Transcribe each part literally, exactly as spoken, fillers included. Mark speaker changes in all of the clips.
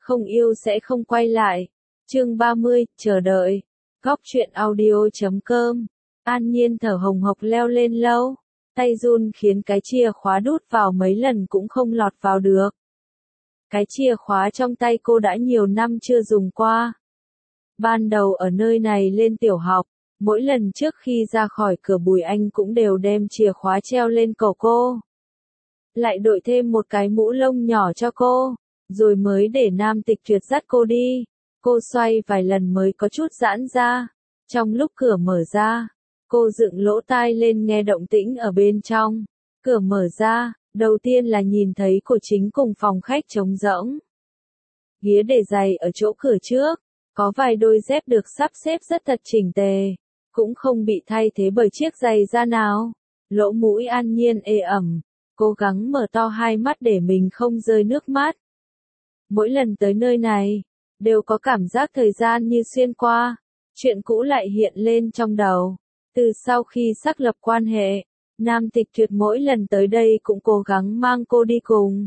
Speaker 1: không yêu sẽ không quay lại. Chương ba mươi, chờ đợi. Góc truyện audio chấm com. An Nhiên thở hồng hộc leo lên lâu. Tay run khiến cái chìa khóa đút vào mấy lần cũng không lọt vào được. Cái chìa khóa trong tay cô đã nhiều năm chưa dùng qua. Ban đầu ở nơi này lên tiểu học, mỗi lần trước khi ra khỏi cửa Bùi Anh cũng đều đem chìa khóa treo lên cổ cô. Lại đội thêm một cái mũ lông nhỏ cho cô, rồi mới để Nam Tịch Tuyệt dắt cô đi. Cô xoay vài lần mới có chút giãn ra. Trong lúc cửa mở ra, cô dựng lỗ tai lên nghe động tĩnh ở bên trong. Cửa mở ra, đầu tiên là nhìn thấy cô chính cùng phòng khách trống rỗng. Ghế để giày ở chỗ cửa trước, có vài đôi dép được sắp xếp rất thật chỉnh tề, cũng không bị thay thế bởi chiếc giày da nào. Lỗ mũi An Nhiên ê ẩm, cố gắng mở to hai mắt để mình không rơi nước mắt. Mỗi lần tới nơi này, đều có cảm giác thời gian như xuyên qua, chuyện cũ lại hiện lên trong đầu. Từ sau khi xác lập quan hệ, Nam Tịch Tuyệt mỗi lần tới đây cũng cố gắng mang cô đi cùng.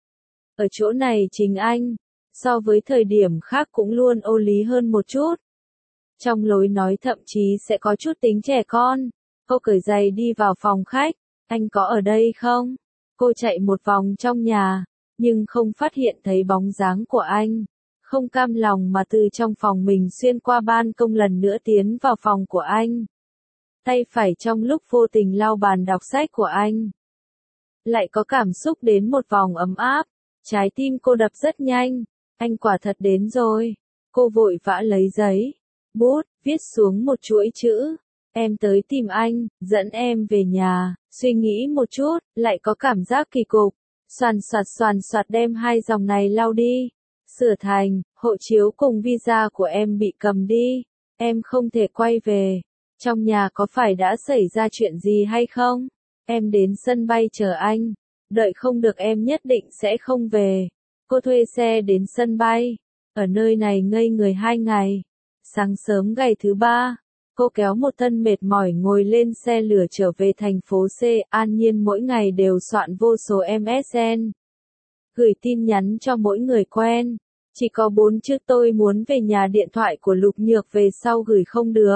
Speaker 1: Ở chỗ này chính anh, so với thời điểm khác cũng luôn ô lý hơn một chút. Trong lối nói thậm chí sẽ có chút tính trẻ con. Cô cởi giày đi vào phòng khách, anh có ở đây không? Cô chạy một vòng trong nhà, nhưng không phát hiện thấy bóng dáng của anh. Không cam lòng mà từ trong phòng mình xuyên qua ban công lần nữa tiến vào phòng của anh. Tay phải trong lúc vô tình lau bàn đọc sách của anh. Lại có cảm xúc đến một vòng ấm áp, trái tim cô đập rất nhanh, anh quả thật đến rồi. Cô vội vã lấy giấy, bút, viết xuống một chuỗi chữ. Em tới tìm anh, dẫn em về nhà. Suy nghĩ một chút, lại có cảm giác kỳ cục. Xoàn xoạt xoàn xoạt đem hai dòng này lau đi. Sửa thành, hộ chiếu cùng visa của em bị cầm đi. Em không thể quay về. Trong nhà có phải đã xảy ra chuyện gì hay không? Em đến sân bay chờ anh. Đợi không được em nhất định sẽ không về. Cô thuê xe đến sân bay. Ở nơi này ngây người hai ngày. Sáng sớm ngày thứ ba, cô kéo một thân mệt mỏi ngồi lên xe lửa trở về thành phố C. An Nhiên mỗi ngày đều soạn vô số em ét en. Gửi tin nhắn cho mỗi người quen. Chỉ có bốn chữ tôi muốn về nhà, điện thoại của Lục Nhược về sau gửi không được.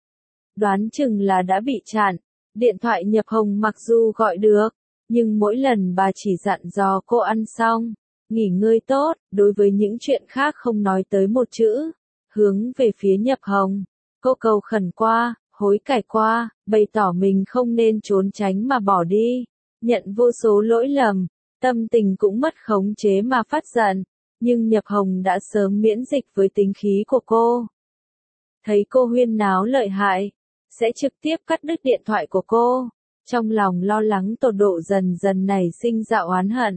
Speaker 1: Đoán chừng là đã bị chặn. Điện thoại Nhập Hồng mặc dù gọi được, nhưng mỗi lần bà chỉ dặn dò cô ăn xong, nghỉ ngơi tốt, đối với những chuyện khác không nói tới một chữ. Hướng về phía Nhập Hồng, cô cầu khẩn qua, hối cải qua, bày tỏ mình không nên trốn tránh mà bỏ đi, nhận vô số lỗi lầm, tâm tình cũng mất khống chế mà phát giận, nhưng Nhập Hồng đã sớm miễn dịch với tính khí của cô. Thấy cô huyên náo lợi hại, sẽ trực tiếp cắt đứt điện thoại của cô, trong lòng lo lắng tột độ dần dần nảy sinh ra oán hận.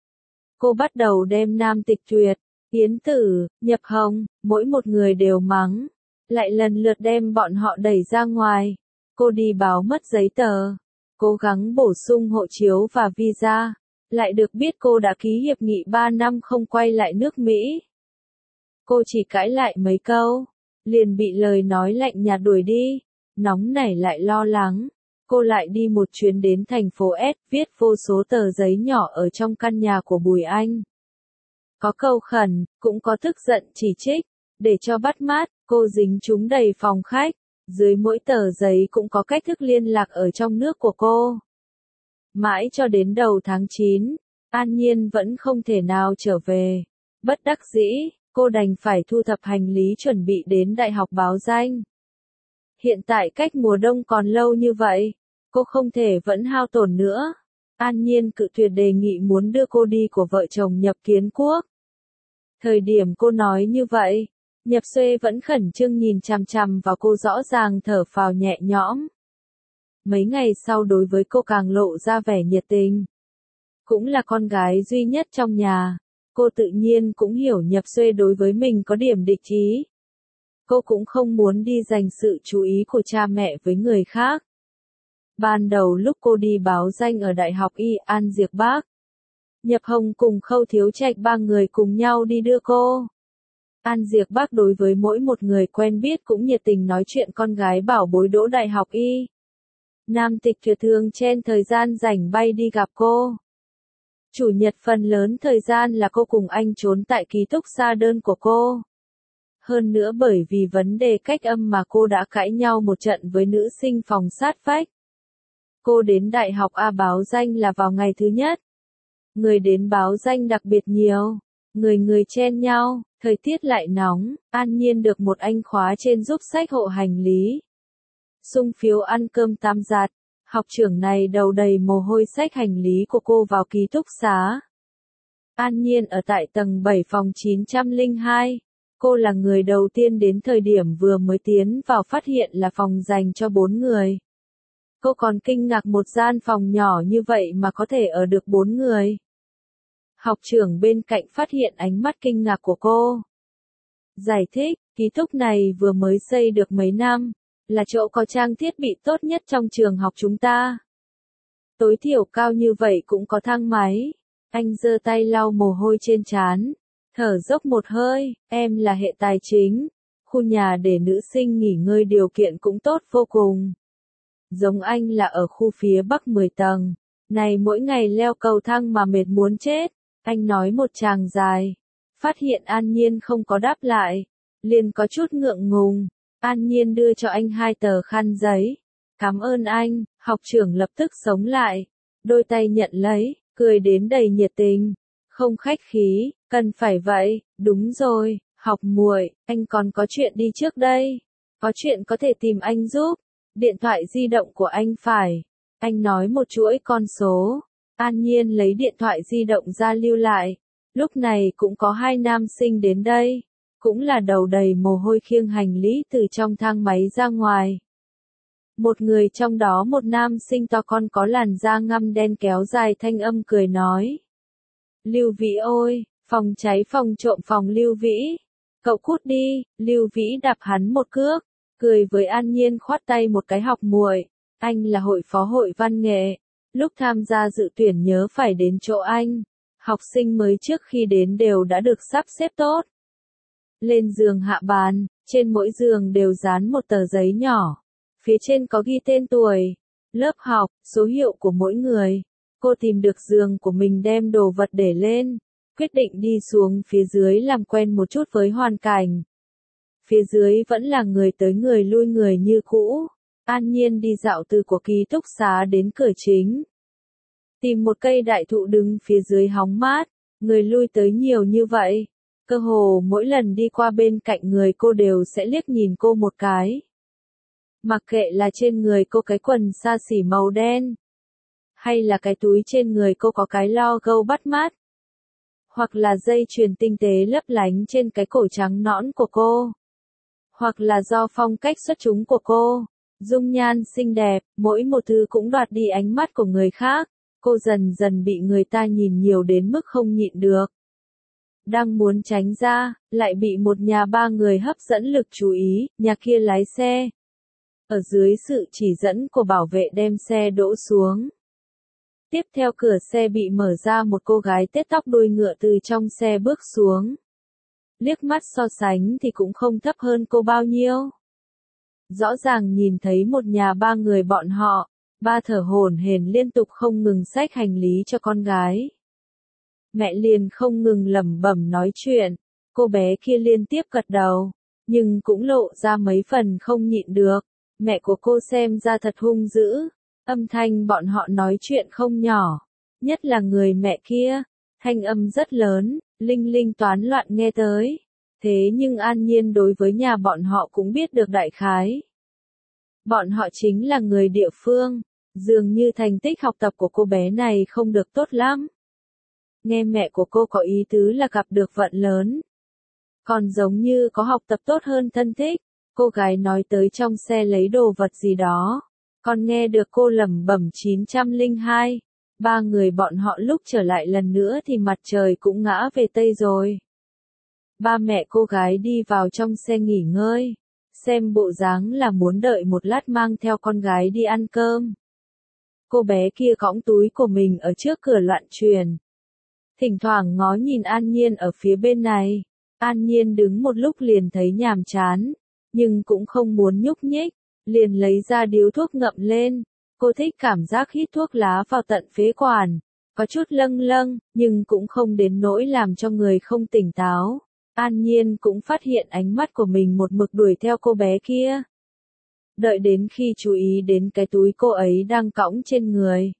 Speaker 1: Cô bắt đầu đem Nam Tịch Tuyệt, Yến Tử, Nhập Hồng, mỗi một người đều mắng, lại lần lượt đem bọn họ đẩy ra ngoài. Cô đi báo mất giấy tờ, cố gắng bổ sung hộ chiếu và visa, lại được biết cô đã ký hiệp nghị ba năm không quay lại nước Mỹ. Cô chỉ cãi lại mấy câu, liền bị lời nói lạnh nhạt đuổi đi, nóng nảy lại lo lắng. Cô lại đi một chuyến đến thành phố S, viết vô số tờ giấy nhỏ ở trong căn nhà của Bùi Anh. Có cầu khẩn, cũng có tức giận chỉ trích, để cho bắt mát, cô dính chúng đầy phòng khách, dưới mỗi tờ giấy cũng có cách thức liên lạc ở trong nước của cô. Mãi cho đến đầu tháng chín, An Nhiên vẫn không thể nào trở về. Bất đắc dĩ, cô đành phải thu thập hành lý chuẩn bị đến Đại học báo danh. Hiện tại cách mùa đông còn lâu như vậy, cô không thể vẫn hao tổn nữa. An Nhiên cự tuyệt đề nghị muốn đưa cô đi của vợ chồng Nhập Kiến Quốc. Thời điểm cô nói như vậy, Nhập Xuê vẫn khẩn trương nhìn chằm chằm vào cô, rõ ràng thở phào nhẹ nhõm. Mấy ngày sau đối với cô càng lộ ra vẻ nhiệt tình. Cũng là con gái duy nhất trong nhà, cô tự nhiên cũng hiểu Nhập Xuê đối với mình có điểm địch ý. Cô cũng không muốn đi dành sự chú ý của cha mẹ với người khác. Ban đầu lúc cô đi báo danh ở Đại học Y An Diệc Bắc, Nhập Hồng cùng Khâu Thiếu Trạch ba người cùng nhau đi đưa cô. An Diệc Bắc đối với mỗi một người quen biết cũng nhiệt tình nói chuyện con gái bảo bối đỗ Đại học Y. Nam Tịch Tuyệt thường chen thời gian rảnh bay đi gặp cô. Chủ nhật phần lớn thời gian là cô cùng anh trốn tại ký túc xá đơn của cô. Hơn nữa bởi vì vấn đề cách âm mà cô đã cãi nhau một trận với nữ sinh phòng sát vách. Cô đến Đại học A báo danh là vào ngày thứ nhất. Người đến báo danh đặc biệt nhiều. Người người chen nhau, thời tiết lại nóng, An Nhiên được một anh khóa trên giúp xách hộ hành lý. Sung phiếu ăn cơm tam giặt, học trưởng này đầu đầy mồ hôi xách hành lý của cô vào ký túc xá. An Nhiên ở tại tầng bảy phòng chín không hai. Cô là người đầu tiên đến thời điểm vừa mới tiến vào phát hiện là phòng dành cho bốn người. Cô còn kinh ngạc một gian phòng nhỏ như vậy mà có thể ở được bốn người. Học trưởng bên cạnh phát hiện ánh mắt kinh ngạc của cô. Giải thích, ký túc này vừa mới xây được mấy năm, là chỗ có trang thiết bị tốt nhất trong trường học chúng ta. Tối thiểu cao như vậy cũng có thang máy. Anh giơ tay lau mồ hôi trên trán, thở dốc một hơi, em là hệ tài chính, khu nhà để nữ sinh nghỉ ngơi điều kiện cũng tốt vô cùng. Giống anh là ở khu phía Bắc mười tầng, này mỗi ngày leo cầu thang mà mệt muốn chết. Anh nói một tràng dài, phát hiện An Nhiên không có đáp lại, liền có chút ngượng ngùng. An Nhiên đưa cho anh hai tờ khăn giấy. Cảm ơn anh, học trưởng lập tức sống lại, đôi tay nhận lấy, cười đến đầy nhiệt tình. Không khách khí, cần phải vậy, đúng rồi, học muội, anh còn có chuyện đi trước đây. Có chuyện có thể tìm anh giúp. Điện thoại di động của anh phải. Anh nói một chuỗi con số. An Nhiên lấy điện thoại di động ra lưu lại. Lúc này cũng có hai nam sinh đến đây. Cũng là đầu đầy mồ hôi khiêng hành lý từ trong thang máy ra ngoài. Một người trong đó một nam sinh to con có làn da ngăm đen kéo dài thanh âm cười nói. Lưu Vĩ ôi, phòng cháy phòng trộm phòng Lưu Vĩ. Cậu cút đi, Lưu Vĩ đạp hắn một cước, cười với An Nhiên khoát tay một cái học muội. Anh là hội phó hội văn nghệ. Lúc tham gia dự tuyển nhớ phải đến chỗ anh. Học sinh mới trước khi đến đều đã được sắp xếp tốt. Lên giường hạ bàn, trên mỗi giường đều dán một tờ giấy nhỏ. Phía trên có ghi tên tuổi, lớp học, số hiệu của mỗi người. Cô tìm được giường của mình đem đồ vật để lên. Quyết định đi xuống phía dưới làm quen một chút với hoàn cảnh. Phía dưới vẫn là người tới người lui người như cũ. An Nhiên đi dạo từ của ký túc xá đến cửa chính. Tìm một cây đại thụ đứng phía dưới hóng mát, người lui tới nhiều như vậy. Cơ hồ mỗi lần đi qua bên cạnh người cô đều sẽ liếc nhìn cô một cái. Mặc kệ là trên người cô cái quần xa xỉ màu đen, hay là cái túi trên người cô có cái logo bắt mắt, hoặc là dây chuyền tinh tế lấp lánh trên cái cổ trắng nõn của cô, hoặc là do phong cách xuất chúng của cô, dung nhan xinh đẹp, mỗi một thứ cũng đoạt đi ánh mắt của người khác, cô dần dần bị người ta nhìn nhiều đến mức không nhịn được. Đang muốn tránh ra, lại bị một nhà ba người hấp dẫn lực chú ý, nhà kia lái xe. Ở dưới sự chỉ dẫn của bảo vệ đem xe đỗ xuống. Tiếp theo cửa xe bị mở ra, một cô gái tết tóc đuôi ngựa từ trong xe bước xuống. Liếc mắt so sánh thì cũng không thấp hơn cô bao nhiêu. Rõ ràng nhìn thấy một nhà ba người bọn họ, ba thở hổn hển liên tục không ngừng xách hành lý cho con gái. Mẹ liền không ngừng lẩm bẩm nói chuyện, cô bé kia liên tiếp gật đầu, nhưng cũng lộ ra mấy phần không nhịn được. Mẹ của cô xem ra thật hung dữ, âm thanh bọn họ nói chuyện không nhỏ, nhất là người mẹ kia, thanh âm rất lớn, linh linh toán loạn nghe tới. Thế nhưng An Nhiên đối với nhà bọn họ cũng biết được đại khái. Bọn họ chính là người địa phương, dường như thành tích học tập của cô bé này không được tốt lắm. Nghe mẹ của cô có ý tứ là gặp được vận lớn. Còn giống như có học tập tốt hơn thân thích. Cô gái nói tới trong xe lấy đồ vật gì đó. Còn nghe được cô lẩm bẩm chín không hai. Ba người bọn họ lúc trở lại lần nữa thì mặt trời cũng ngã về Tây rồi. Ba mẹ cô gái đi vào trong xe nghỉ ngơi. Xem bộ dáng là muốn đợi một lát mang theo con gái đi ăn cơm. Cô bé kia cõng túi của mình ở trước cửa loạn truyền. Thỉnh thoảng ngó nhìn An Nhiên ở phía bên này. An Nhiên đứng một lúc liền thấy nhàm chán. Nhưng cũng không muốn nhúc nhích, liền lấy ra điếu thuốc ngậm lên. Cô thích cảm giác hít thuốc lá vào tận phế quản, có chút lâng lâng, nhưng cũng không đến nỗi làm cho người không tỉnh táo. An Nhiên cũng phát hiện ánh mắt của mình một mực đuổi theo cô bé kia. Đợi đến khi chú ý đến cái túi cô ấy đang cõng trên người,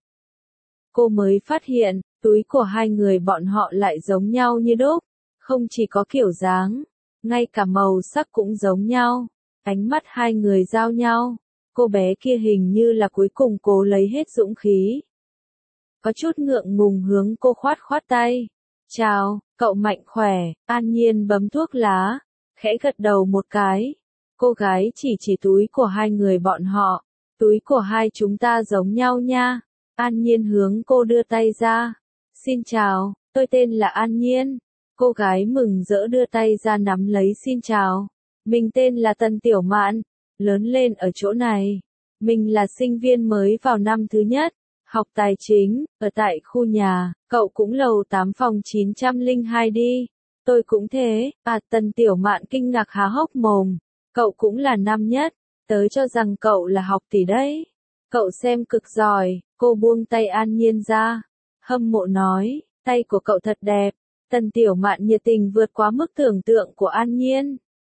Speaker 1: cô mới phát hiện, túi của hai người bọn họ lại giống nhau như đúc, không chỉ có kiểu dáng, ngay cả màu sắc cũng giống nhau. Ánh mắt hai người giao nhau, cô bé kia hình như là cuối cùng cố lấy hết dũng khí. Có chút ngượng ngùng hướng cô khoát khoát tay. Chào, cậu mạnh khỏe. An Nhiên bấm thuốc lá, khẽ gật đầu một cái. Cô gái chỉ chỉ túi của hai người bọn họ. Túi của hai chúng ta giống nhau nha. An Nhiên hướng cô đưa tay ra. Xin chào, tôi tên là An Nhiên. Cô gái mừng rỡ đưa tay ra nắm lấy xin chào. Mình tên là Tần Tiểu Mạn, lớn lên ở chỗ này. Mình là sinh viên mới vào năm thứ nhất, học tài chính, ở tại khu nhà, cậu cũng lầu tám phòng chín không hai đi. Tôi cũng thế, à Tần Tiểu Mạn kinh ngạc há hốc mồm. Cậu cũng là năm nhất, tớ cho rằng cậu là học tỷ đấy. Cậu xem cực giỏi, cô buông tay An Nhiên ra. Hâm mộ nói, tay của cậu thật đẹp. Tần Tiểu Mạn nhiệt tình vượt quá mức tưởng tượng của An Nhiên.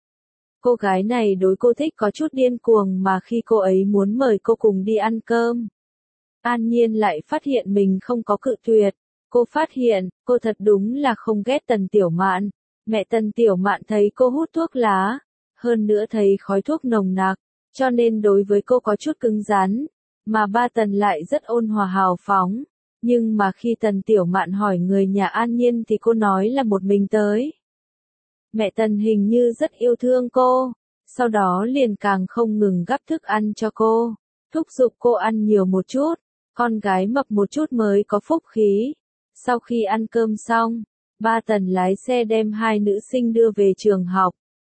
Speaker 1: Cô gái này đối cô thích có chút điên cuồng mà khi cô ấy muốn mời cô cùng đi ăn cơm. An Nhiên lại phát hiện mình không có cự tuyệt. Cô phát hiện, cô thật đúng là không ghét Tần Tiểu Mạn. Mẹ Tần Tiểu Mạn thấy cô hút thuốc lá, hơn nữa thấy khói thuốc nồng nặc, cho nên đối với cô có chút cứng rắn. Mà ba Tần lại rất ôn hòa hào phóng. Nhưng mà khi Tần Tiểu Mạn hỏi người nhà An Nhiên thì cô nói là một mình tới. Mẹ Tần hình như rất yêu thương cô, sau đó liền càng không ngừng gắp thức ăn cho cô, thúc giục cô ăn nhiều một chút, con gái mập một chút mới có phúc khí. Sau khi ăn cơm xong, ba Tần lái xe đem hai nữ sinh đưa về trường học.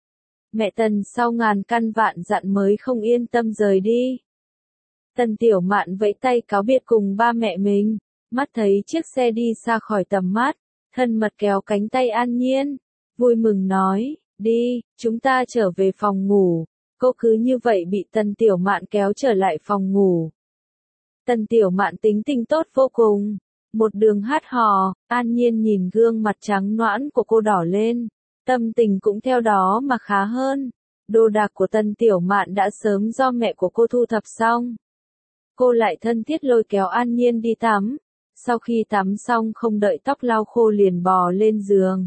Speaker 1: Mẹ Tần sau ngàn căn vạn dặn mới không yên tâm rời đi. Tần Tiểu Mạn vẫy tay cáo biệt cùng ba mẹ mình, mắt thấy chiếc xe đi xa khỏi tầm mắt, thân mật kéo cánh tay An Nhiên, vui mừng nói, đi, chúng ta trở về phòng ngủ. Cô cứ như vậy bị Tần Tiểu Mạn kéo trở lại phòng ngủ. Tần Tiểu Mạn tính tình tốt vô cùng, một đường hát hò, An Nhiên nhìn gương mặt trắng nõn của cô đỏ lên, tâm tình cũng theo đó mà khá hơn. Đồ đạc của Tần Tiểu Mạn đã sớm do mẹ của cô thu thập xong. Cô lại thân thiết lôi kéo An Nhiên đi tắm. Sau khi tắm xong không đợi tóc lau khô liền bò lên giường.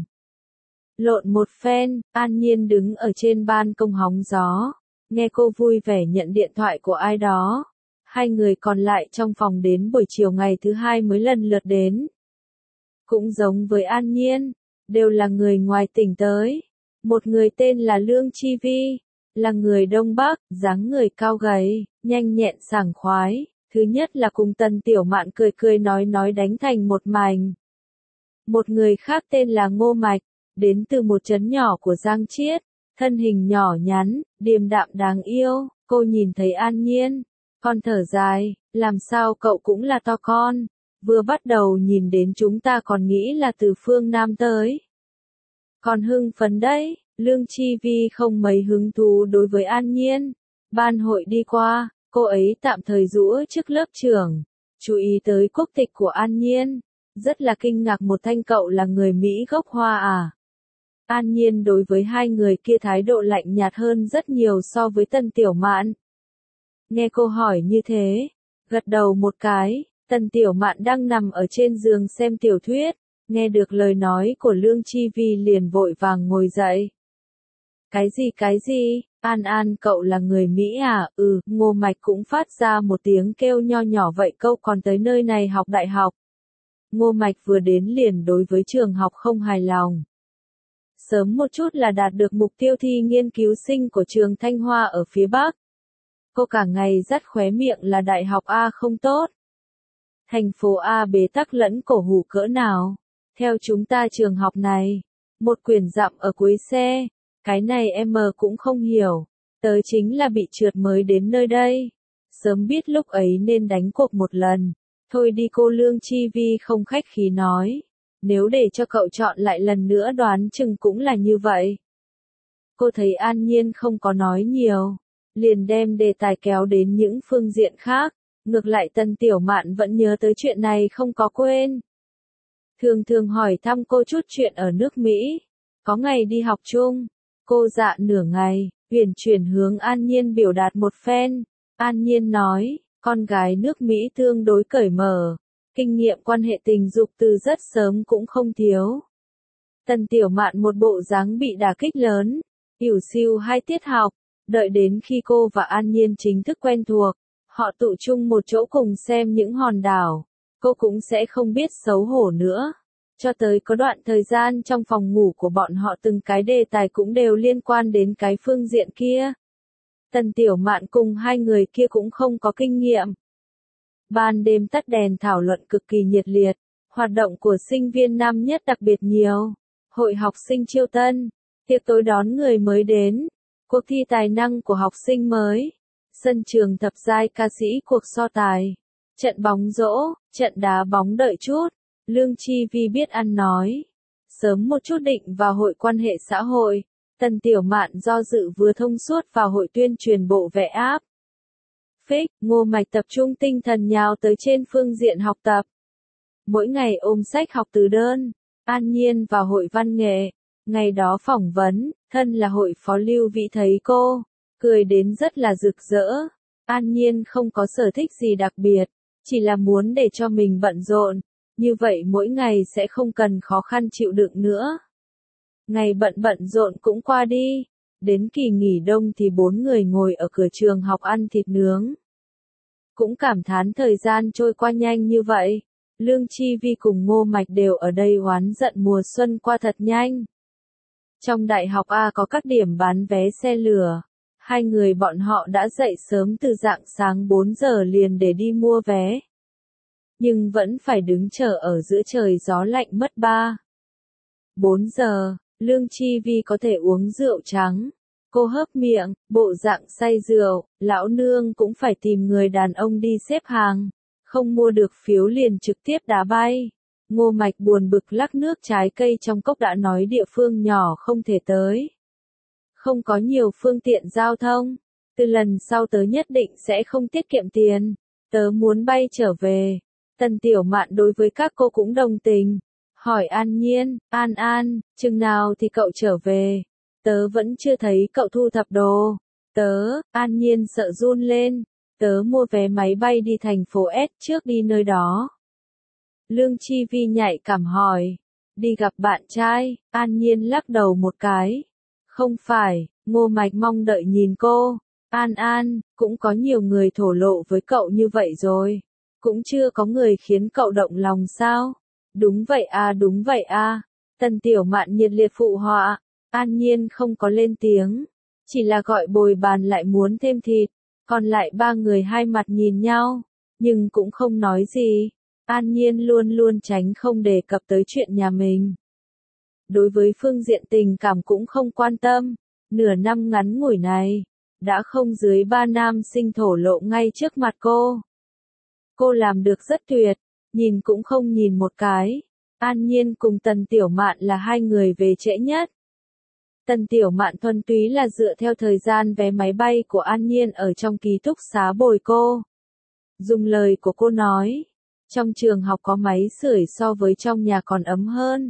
Speaker 1: Lộn một phen, An Nhiên đứng ở trên ban công hóng gió, nghe cô vui vẻ nhận điện thoại của ai đó. Hai người còn lại trong phòng đến buổi chiều ngày thứ hai mới lần lượt đến. Cũng giống với An Nhiên, đều là người ngoài tỉnh tới. Một người tên là Lương Chi Vi, là người Đông Bắc, dáng người cao gầy, nhanh nhẹn sảng khoái. Thứ nhất là cùng Tần Tiểu Mạn cười cười nói nói đánh thành một mảnh. Một người khác tên là Ngô Mạch, đến từ một trấn nhỏ của Giang Chiết, thân hình nhỏ nhắn, điềm đạm đáng yêu. Cô nhìn thấy An Nhiên, con thở dài, làm sao cậu cũng là to con, vừa bắt đầu nhìn đến chúng ta còn nghĩ là từ phương Nam tới. Còn hưng phấn đấy, Lương Chi Vi không mấy hứng thú đối với An Nhiên. Ban hội đi qua, cô ấy tạm thời rũ trước lớp trưởng, chú ý tới quốc tịch của An Nhiên, rất là kinh ngạc một thanh cậu là người Mỹ gốc Hoa à. An Nhiên đối với hai người kia thái độ lạnh nhạt hơn rất nhiều so với Tần Tiểu Mạn. Nghe cô hỏi như thế, gật đầu một cái, Tần Tiểu Mạn đang nằm ở trên giường xem tiểu thuyết, nghe được lời nói của Lương Chi Vi liền vội vàng ngồi dậy. Cái gì cái gì, An An cậu là người Mỹ à, ừ, Ngô Mạch cũng phát ra một tiếng kêu nho nhỏ vậy cậu còn tới nơi này học đại học. Ngô Mạch vừa đến liền đối với trường học không hài lòng. Sớm một chút là đạt được mục tiêu thi nghiên cứu sinh của trường Thanh Hoa ở phía Bắc. Cô cả ngày dắt khóe miệng là đại học A không tốt. Thành phố A bế tắc lẫn cổ hủ cỡ nào. Theo chúng ta trường học này, một quyển dặm ở cuối xe, cái này em cũng không hiểu. Tớ chính là bị trượt mới đến nơi đây. Sớm biết lúc ấy nên đánh cuộc một lần. Thôi đi cô Lương Chi Vi không khách khí nói. Nếu để cho cậu chọn lại lần nữa đoán chừng cũng là như vậy. Cô thấy An Nhiên không có nói nhiều, liền đem đề tài kéo đến những phương diện khác. Ngược lại Tần Tiểu Mạn vẫn nhớ tới chuyện này không có quên. thường thường hỏi thăm cô chút chuyện ở nước Mỹ. Có ngày đi học chung, cô dạ nửa ngày, uyển chuyển hướng An Nhiên biểu đạt một phen. An Nhiên nói, con gái nước Mỹ tương đối cởi mở, kinh nghiệm quan hệ tình dục từ rất sớm cũng không thiếu. Tần Tiểu Mạn một bộ dáng bị đả kích lớn, ỉu xìu hai tiết học, đợi đến khi cô và An Nhiên chính thức quen thuộc, họ tụ chung một chỗ cùng xem những hòn đảo, cô cũng sẽ không biết xấu hổ nữa. Cho tới có đoạn thời gian trong phòng ngủ của bọn họ từng cái đề tài cũng đều liên quan đến cái phương diện kia. Tần Tiểu Mạn cùng hai người kia cũng không có kinh nghiệm. Ban đêm tắt đèn thảo luận cực kỳ nhiệt liệt, hoạt động của sinh viên năm nhất đặc biệt nhiều, hội học sinh chiêu tân, tiệc tối đón người mới đến, cuộc thi tài năng của học sinh mới, sân trường thập giai ca sĩ cuộc so tài, trận bóng rổ, trận đá bóng đợi chút. Lương Chi Vi biết ăn nói, sớm một chút định vào hội quan hệ xã hội. Tần Tiểu Mạn do dự vừa thông suốt vào hội tuyên truyền bộ vẽ áp. Phích, Ngô Mạch tập trung tinh thần nhào tới trên phương diện học tập. Mỗi ngày ôm sách học từ đơn. An Nhiên vào hội văn nghệ. Ngày đó phỏng vấn, thân là hội phó Lưu Vĩ thấy cô, cười đến rất là rực rỡ. An Nhiên không có sở thích gì đặc biệt, chỉ là muốn để cho mình bận rộn, như vậy mỗi ngày sẽ không cần khó khăn chịu đựng nữa. Ngày bận bận rộn cũng qua đi, đến kỳ nghỉ đông thì bốn người ngồi ở cửa trường học ăn thịt nướng. Cũng cảm thán thời gian trôi qua nhanh như vậy, Lương Chi Vi cùng Ngô Mạch đều ở đây oán giận mùa xuân qua thật nhanh. Trong đại học A có các điểm bán vé xe lửa, hai người bọn họ đã dậy sớm từ rạng sáng bốn giờ liền để đi mua vé. Nhưng vẫn phải đứng chờ ở giữa trời gió lạnh mất ba. bốn giờ, Lương Chi Vi có thể uống rượu trắng. Cô hớp miệng, bộ dạng say rượu, lão nương cũng phải tìm người đàn ông đi xếp hàng. Không mua được phiếu liền trực tiếp đá bay. Ngô Mạch buồn bực lắc nước trái cây trong cốc đã nói địa phương nhỏ không thể tới. Không có nhiều phương tiện giao thông. Từ lần sau tớ nhất định sẽ không tiết kiệm tiền. Tớ muốn bay trở về. Tần Tiểu Mạn đối với các cô cũng đồng tình. Hỏi An Nhiên, An An, chừng nào thì cậu trở về? Tớ vẫn chưa thấy cậu thu thập đồ. Tớ, An Nhiên sợ run lên. Tớ mua vé máy bay đi thành phố S trước đi nơi đó. Lương Chi Vi nhạy cảm hỏi. Đi gặp bạn trai, An Nhiên lắc đầu một cái. Không phải, Ngô Mạch mong đợi nhìn cô. An An, cũng có nhiều người thổ lộ với cậu như vậy rồi. Cũng chưa có người khiến cậu động lòng sao? Đúng vậy à đúng vậy à. Tần Tiểu Mạn nhiệt liệt phụ họa. An Nhiên không có lên tiếng. Chỉ là gọi bồi bàn lại muốn thêm thịt. Còn lại ba người hai mặt nhìn nhau. Nhưng cũng không nói gì. An Nhiên luôn luôn tránh không đề cập tới chuyện nhà mình. Đối với phương diện tình cảm cũng không quan tâm. Nửa năm ngắn ngủi này, đã không dưới ba nam sinh thổ lộ ngay trước mặt cô. Cô làm được rất tuyệt, nhìn cũng không nhìn một cái. An Nhiên cùng Tần Tiểu Mạn là hai người về trễ nhất. Tần Tiểu Mạn thuần túy là dựa theo thời gian vé máy bay của An Nhiên ở trong ký túc xá bồi cô. Dùng lời của cô nói, trong trường học có máy sưởi so với trong nhà còn ấm hơn.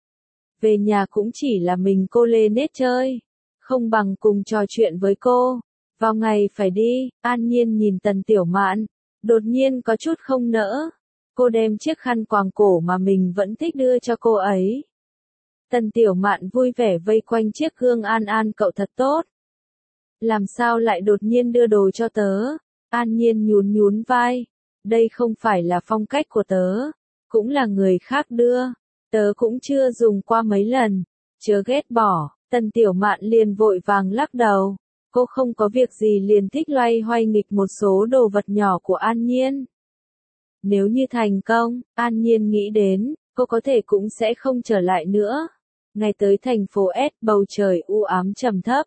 Speaker 1: Về nhà cũng chỉ là mình cô lê nết chơi, không bằng cùng trò chuyện với cô. Vào ngày phải đi, An Nhiên nhìn Tần Tiểu Mạn, đột nhiên có chút không nỡ. Cô đem chiếc khăn quàng cổ mà mình vẫn thích đưa cho cô ấy. Tần Tiểu Mạn vui vẻ vây quanh chiếc gương. An An cậu thật tốt. Làm sao lại đột nhiên đưa đồ cho tớ? An Nhiên nhún nhún vai. Đây không phải là phong cách của tớ. Cũng là người khác đưa. Tớ cũng chưa dùng qua mấy lần. Chớ ghét bỏ. Tần Tiểu Mạn liền vội vàng lắc đầu. Cô không có việc gì liền thích loay hoay nghịch một số đồ vật nhỏ của An Nhiên. Nếu như thành công, An Nhiên nghĩ đến, cô có thể cũng sẽ không trở lại nữa. Ngày tới thành phố S, bầu trời u ám trầm thấp.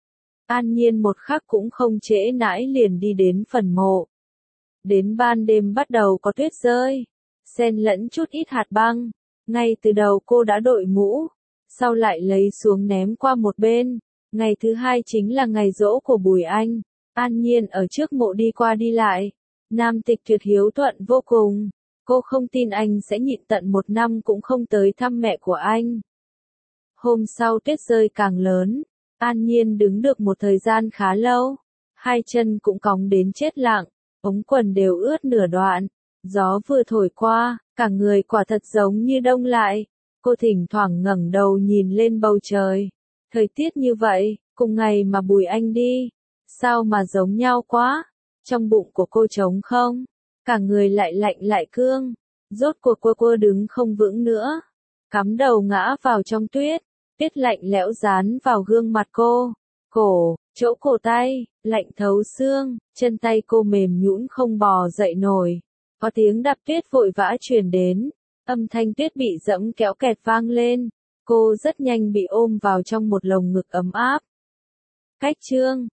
Speaker 1: An Nhiên một khắc cũng không trễ nãi liền đi đến phần mộ. Đến ban đêm bắt đầu có tuyết rơi, xen lẫn chút ít hạt băng. Ngay từ đầu cô đã đội mũ, sau lại lấy xuống ném qua một bên. Ngày thứ hai chính là ngày giỗ của Bùi Anh. An Nhiên ở trước mộ đi qua đi lại. Nam Tịch Tuyệt hiếu thuận vô cùng. Cô không tin anh sẽ nhịn tận một năm cũng không tới thăm mẹ của anh. Hôm sau tuyết rơi càng lớn, An Nhiên đứng được một thời gian khá lâu. Hai chân cũng cóng đến chết lặng, ống quần đều ướt nửa đoạn. Gió vừa thổi qua, cả người quả thật giống như đông lại. Cô thỉnh thoảng ngẩng đầu nhìn lên bầu trời. Thời tiết như vậy, cùng ngày mà Bùi Anh đi. Sao mà giống nhau quá? Trong bụng của cô trống không? Cả người lại lạnh lại cương. Rốt cuộc cô cô đứng không vững nữa. Cắm đầu ngã vào trong tuyết. Tuyết lạnh lẽo dán vào gương mặt cô. Cổ, chỗ cổ tay, lạnh thấu xương. Chân tay cô mềm nhũn không bò dậy nổi. Có tiếng đạp tuyết vội vã truyền đến. Âm thanh tuyết bị dẫm kéo kẹt vang lên. Cô rất nhanh bị ôm vào trong một lồng ngực ấm áp. Cách chương